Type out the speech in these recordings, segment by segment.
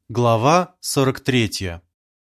Глава 43.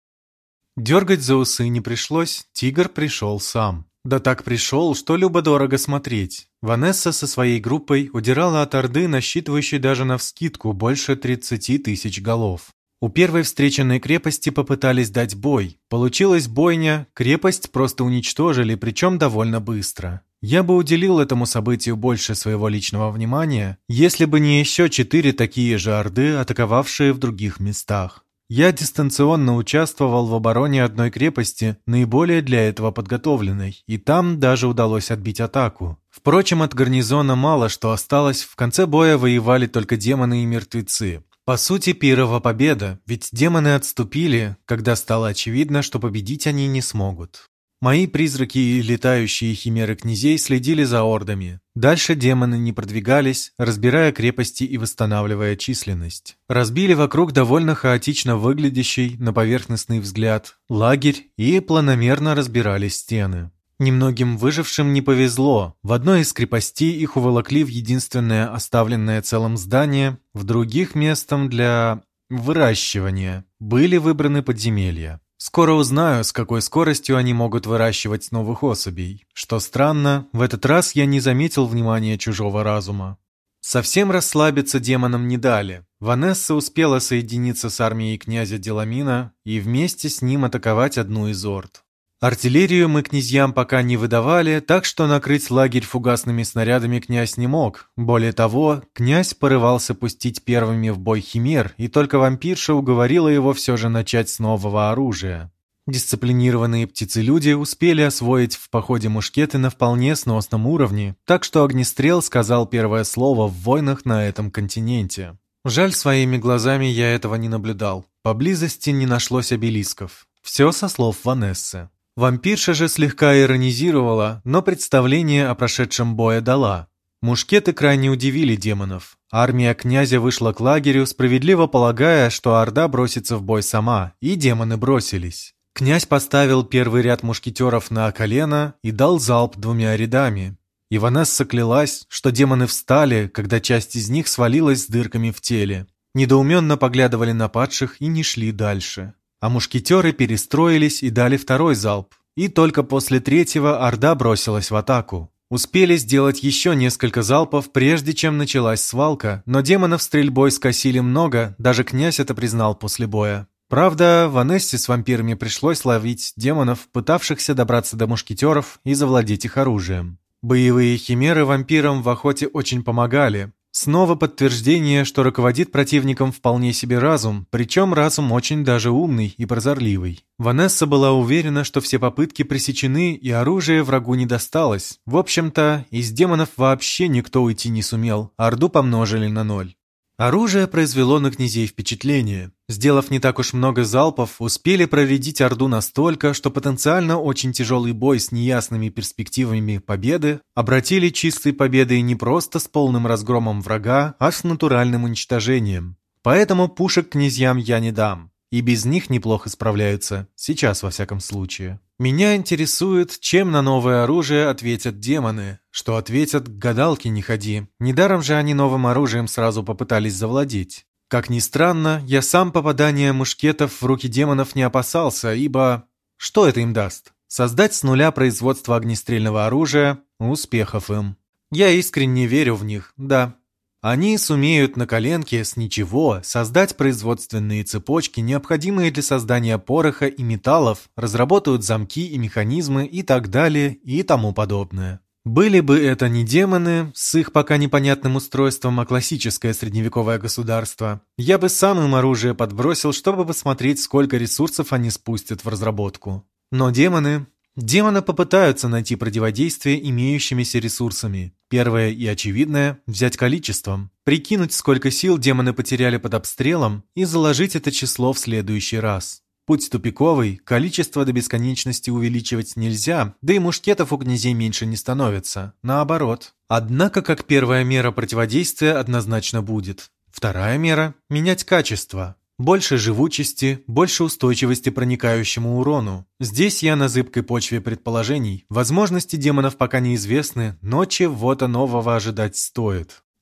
Дергать за усы не пришлось, тигр пришел сам. Да так пришел, что любо-дорого смотреть. Ванесса со своей группой удирала от орды, насчитывающей даже навскидку больше 30 тысяч голов. У первой встреченной крепости попытались дать бой. Получилась бойня, крепость просто уничтожили, причем довольно быстро. Я бы уделил этому событию больше своего личного внимания, если бы не еще 4 такие же орды, атаковавшие в других местах. Я дистанционно участвовал в обороне одной крепости, наиболее для этого подготовленной, и там даже удалось отбить атаку. Впрочем, от гарнизона мало что осталось, в конце боя воевали только демоны и мертвецы. По сути, пирова победа, ведь демоны отступили, когда стало очевидно, что победить они не смогут. Мои призраки и летающие химеры князей следили за ордами. Дальше демоны не продвигались, разбирая крепости и восстанавливая численность. Разбили вокруг довольно хаотично выглядящий, на поверхностный взгляд, лагерь и планомерно разбирали стены. Немногим выжившим не повезло. В одной из крепостей их уволокли в единственное оставленное целым здание, в других местом для выращивания были выбраны подземелья. Скоро узнаю, с какой скоростью они могут выращивать новых особей. Что странно, в этот раз я не заметил внимания чужого разума. Совсем расслабиться демонам не дали. Ванесса успела соединиться с армией князя Деламина и вместе с ним атаковать одну из орд. Артиллерию мы князьям пока не выдавали, так что накрыть лагерь фугасными снарядами князь не мог. Более того, князь порывался пустить первыми в бой химер, и только вампирша уговорила его все же начать с нового оружия. Дисциплинированные птицелюди успели освоить в походе мушкеты на вполне сносном уровне, так что огнестрел сказал первое слово в войнах на этом континенте. Жаль, своими глазами я этого не наблюдал. Поблизости не нашлось обелисков. Все со слов Ванессы. Вампирша же слегка иронизировала, но представление о прошедшем бое дала. Мушкеты крайне удивили демонов. Армия князя вышла к лагерю, справедливо полагая, что орда бросится в бой сама, и демоны бросились. Князь поставил первый ряд мушкетеров на колено и дал залп 2 рядами. И Ванесса клялась, что демоны встали, когда часть из них свалилась с дырками в теле. Недоуменно поглядывали на падших и не шли дальше. А мушкетеры перестроились и дали второй залп. И только после третьего орда бросилась в атаку. Успели сделать еще несколько залпов, прежде чем началась свалка, но демонов стрельбой скосили много, даже князь это признал после боя. Правда, Ванессе с вампирами пришлось ловить демонов, пытавшихся добраться до мушкетеров и завладеть их оружием. Боевые химеры вампирам в охоте очень помогали. Снова подтверждение, что руководит противником вполне себе разум, причем разум очень даже умный и прозорливый. Ванесса была уверена, что все попытки пресечены и оружие врагу не досталось. В общем-то, из демонов вообще никто уйти не сумел, орду помножили на 0. Оружие произвело на князей впечатление. Сделав не так уж много залпов, успели проредить орду настолько, что потенциально очень тяжелый бой с неясными перспективами победы обратили чистой победой не просто с полным разгромом врага, а с натуральным уничтожением. Поэтому пушек князьям я не дам. И без них неплохо справляются, сейчас во всяком случае. Меня интересует, чем на новое оружие ответят демоны. Что ответят, к гадалке не ходи. Недаром же они новым оружием сразу попытались завладеть. Как ни странно, я сам попадания мушкетов в руки демонов не опасался, ибо... Что это им даст? Создать с нуля производство огнестрельного оружия, успехов им. Я искренне верю в них, да. Они сумеют на коленке с ничего создать производственные цепочки, необходимые для создания пороха и металлов, разработают замки и механизмы и так далее и тому подобное. Были бы это не демоны с их пока непонятным устройством, а классическое средневековое государство, я бы сам им оружие подбросил, чтобы посмотреть, сколько ресурсов они спустят в разработку. Но демоны попытаются найти противодействие имеющимися ресурсами. Первое и очевидное – взять количеством, прикинуть, сколько сил демоны потеряли под обстрелом и заложить это число в следующий раз. Путь тупиковый, количество до бесконечности увеличивать нельзя, да и мушкетов у князей меньше не становится, наоборот. Однако, как первая мера противодействия однозначно будет. Вторая мера – менять качество. Больше живучести, больше устойчивости проникающему урону. Здесь я на зыбкой почве предположений. Возможности демонов пока неизвестны, но чего-то нового ожидать стоит.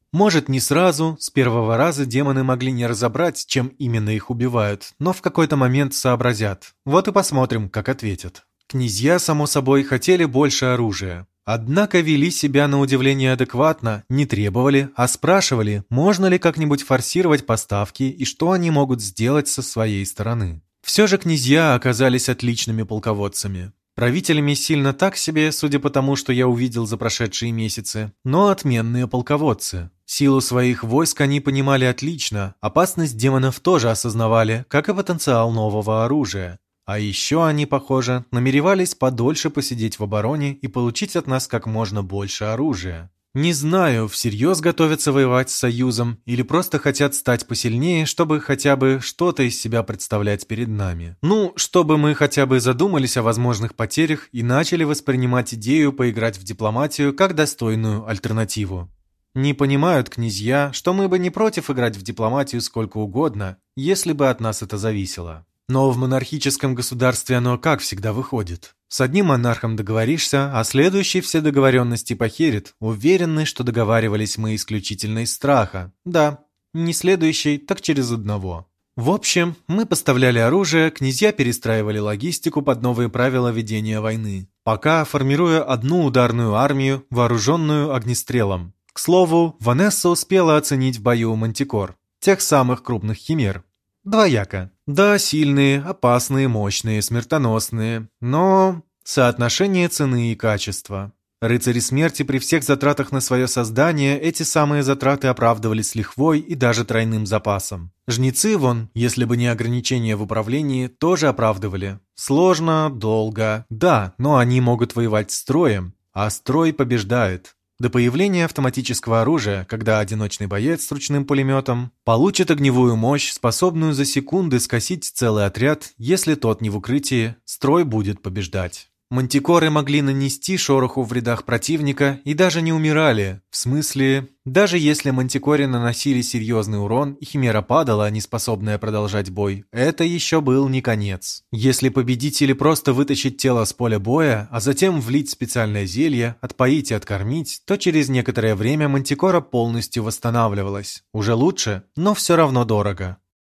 Может, не сразу, с первого раза демоны могли не разобрать, чем именно их убивают, но в какой-то момент сообразят. Вот и посмотрим, как ответят. Князья, само собой, хотели больше оружия. Однако вели себя на удивление адекватно, не требовали, а спрашивали, можно ли как-нибудь форсировать поставки и что они могут сделать со своей стороны. Все же князья оказались отличными полководцами. Правителями сильно так себе, судя по тому, что я увидел за прошедшие месяцы, но отменные полководцы. Силу своих войск они понимали отлично, опасность демонов тоже осознавали, как и потенциал нового оружия. А еще они, похоже, намеревались подольше посидеть в обороне и получить от нас как можно больше оружия. Не знаю, всерьез готовятся воевать с Союзом или просто хотят стать посильнее, чтобы хотя бы что-то из себя представлять перед нами. Ну, чтобы мы хотя бы задумались о возможных потерях и начали воспринимать идею поиграть в дипломатию как достойную альтернативу. Не понимают князья, что мы бы не против играть в дипломатию сколько угодно, если бы от нас это зависело. Но в монархическом государстве оно как всегда выходит. С одним монархом договоришься, а следующий все договоренности похерит, уверенный, что договаривались мы исключительно из страха. Да, не следующий, так через одного. В общем, мы поставляли оружие, князья перестраивали логистику под новые правила ведения войны, пока формируя одну ударную армию, вооруженную огнестрелом. К слову, Ванесса успела оценить в бою Мантикор, тех самых крупных химер. Двояко. Да, сильные, опасные, мощные, смертоносные, но соотношение цены и качества. Рыцари смерти при всех затратах на свое создание эти самые затраты оправдывали с лихвой и даже тройным запасом. Жнецы вон, если бы не ограничения в управлении, тоже оправдывали. Сложно, долго, да, но они могут воевать строем, а строй побеждает. До появления автоматического оружия, когда одиночный боец с ручным пулеметом получит огневую мощь, способную за секунды скосить целый отряд, если тот не в укрытии, строй будет побеждать. Мантикоры могли нанести шороху в рядах противника и даже не умирали. В смысле, даже если мантикоре наносили серьезный урон и химера падала, не способная продолжать бой, это еще был не конец. Если победить или просто вытащить тело с поля боя, а затем влить специальное зелье, отпоить и откормить, то через некоторое время мантикора полностью восстанавливалась. Уже лучше, но все равно дорого.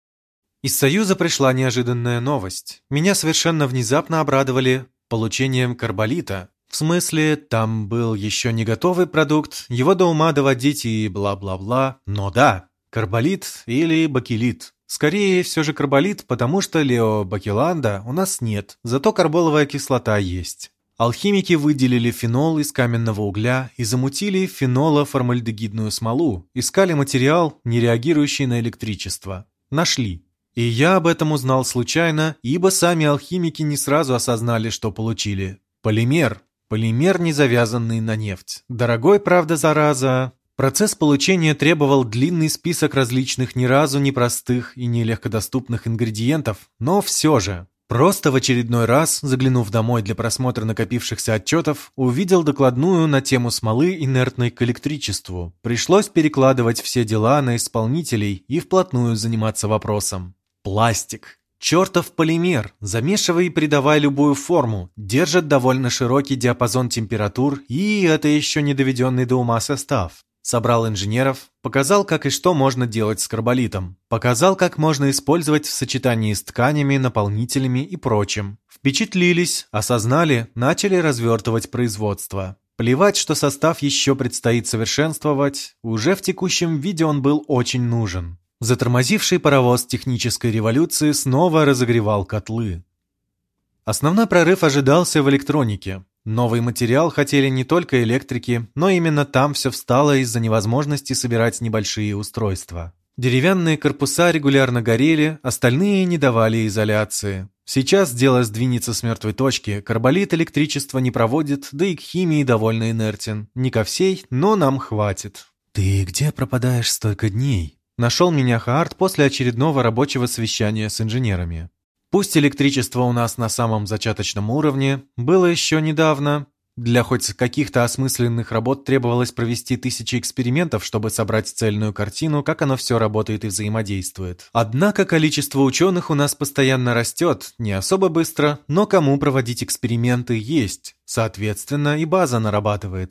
Из Союза пришла неожиданная новость. Меня совершенно внезапно обрадовали получением карболита. В смысле, там был еще не готовый продукт, его до ума доводить и бла-бла-бла. Но да, карболит или бакелит. Скорее, все же карболит, потому что леобакеланда у нас нет, зато карболовая кислота есть. Алхимики выделили фенол из каменного угля и замутили фенолоформальдегидную смолу, искали материал, не реагирующий на электричество. Нашли. И я об этом узнал случайно, ибо сами алхимики не сразу осознали, что получили. Полимер. Полимер, не завязанный на нефть. Дорогой, правда, зараза. Процесс получения требовал длинный список различных ни разу не простых и не легкодоступных ингредиентов, но все же. Просто в очередной раз, заглянув домой для просмотра накопившихся отчетов, увидел докладную на тему смолы, инертной к электричеству. Пришлось перекладывать все дела на исполнителей и вплотную заниматься вопросом. Пластик. Чертов полимер, замешивай и придавай любую форму, держит довольно широкий диапазон температур и это еще не доведенный до ума состав. Собрал инженеров, показал, как и что можно делать с карболитом, показал, как можно использовать в сочетании с тканями, наполнителями и прочим. Впечатлились, осознали, начали развертывать производство. Плевать, что состав еще предстоит совершенствовать, уже в текущем виде он был очень нужен. Затормозивший паровоз технической революции снова разогревал котлы. Основной прорыв ожидался в электронике. Новый материал хотели не только электрики, но именно там все встало из-за невозможности собирать небольшие устройства. Деревянные корпуса регулярно горели, остальные не давали изоляции. Сейчас дело сдвинется с мертвой точки, карболит электричество не проводит, да и к химии довольно инертен. Не ко всей, но нам хватит. «Ты где пропадаешь столько дней?» Нашел меня Хаарт после очередного рабочего совещания с инженерами. Пусть электричество у нас на самом зачаточном уровне, было еще недавно. Для хоть каких-то осмысленных работ требовалось провести тысячи экспериментов, чтобы собрать цельную картину, как оно все работает и взаимодействует. Однако количество ученых у нас постоянно растет, не особо быстро, но кому проводить эксперименты есть, соответственно и база нарабатывается.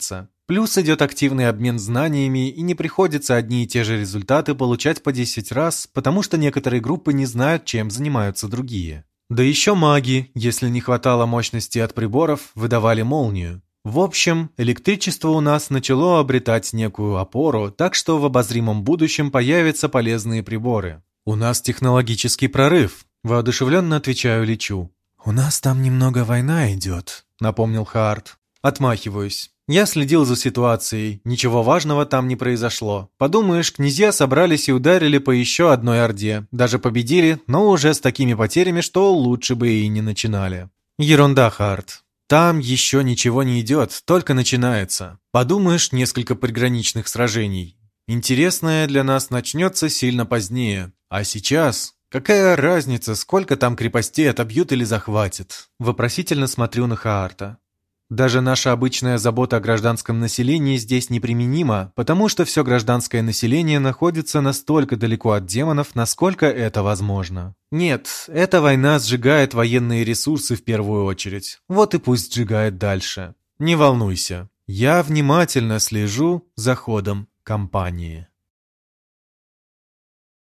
Плюс идет активный обмен знаниями, и не приходится одни и те же результаты получать по 10 раз, потому что некоторые группы не знают, чем занимаются другие. Да еще маги, если не хватало мощности от приборов, выдавали молнию. В общем, электричество у нас начало обретать некую опору, так что в обозримом будущем появятся полезные приборы. «У нас технологический прорыв», – воодушевленно отвечаю Личу. «У нас там немного война идет», – напомнил Хаарт. Отмахиваюсь. Я следил за ситуацией, ничего важного там не произошло. Подумаешь, князья собрались и ударили по еще одной орде. Даже победили, но уже с такими потерями, что лучше бы и не начинали. Ерунда, Хаарт. Там еще ничего не идет, только начинается. Подумаешь, несколько приграничных сражений. Интересное для нас начнется сильно позднее. А сейчас... Какая разница, сколько там крепостей отобьют или захватят? Вопросительно смотрю на Хаарта. Даже наша обычная забота о гражданском населении здесь неприменима, потому что все гражданское население находится настолько далеко от демонов, насколько это возможно. Нет, эта война сжигает военные ресурсы в первую очередь. Вот и пусть сжигает дальше. Не волнуйся, я внимательно слежу за ходом кампании.